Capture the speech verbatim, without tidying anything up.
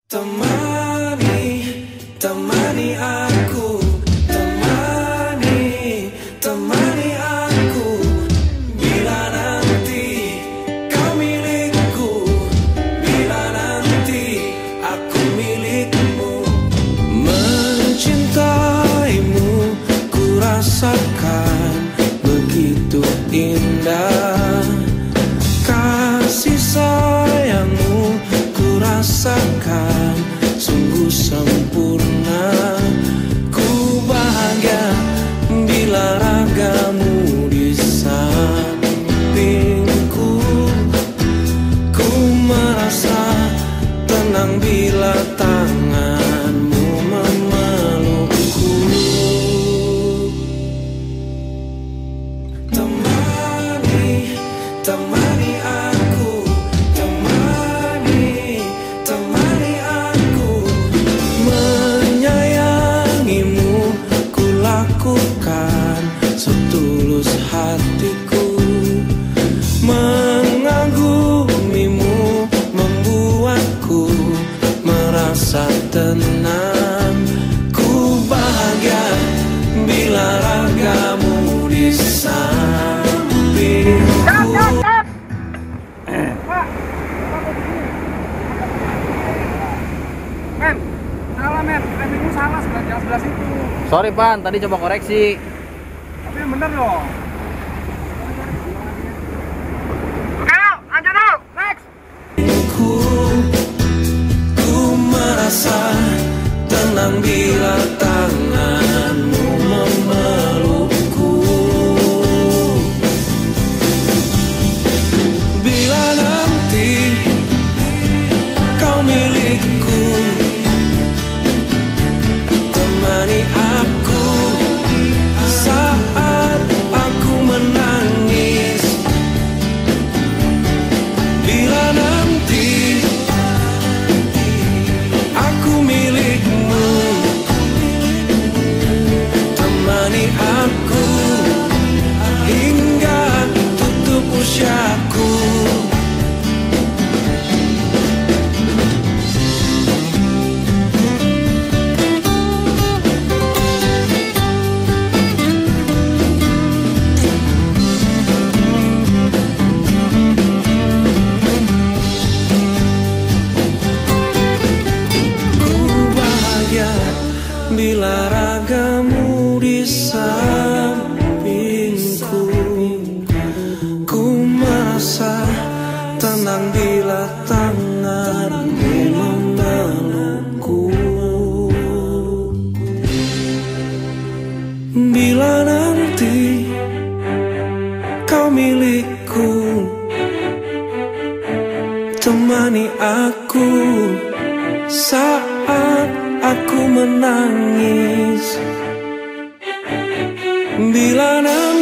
Temani, temani aku, temani, temani aku. Bila nanti kau milikku, bila nanti aku milikmu. Mencintaimu ku rasakan begitu indah. Kasih sayangmu ku rasakan sungguh sempurna. Ku bahagia bila ragamu di sampingku. Ku merasa tenang bila tanganmu memelukku. Temani, temani aku, temani, temani aku. Menyayangimu ku lakukan setulus hatiku. Mengagumimu membuatku merasa tenang. Ku bahagia bila ragamu di sampingku. Men, salah men, rem itu salah sebelah yang sebelah situ. Sorry Pan, tadi coba koreksi. Tapi yang bener loh. Oke, lanjut dulu, next. Ku, ku merasa tenang bila tanganmu memelukku. Bila nanti kau milikku, temani aku saat aku menangis. Bila nanti aku milikmu, temani aku hingga tutup usiaku. Bila ragamu di sampingku, ku merasa tenang bila tanganmu memelukku. Bila nanti kau milikku, temani aku saat aku menangis. Bila nanti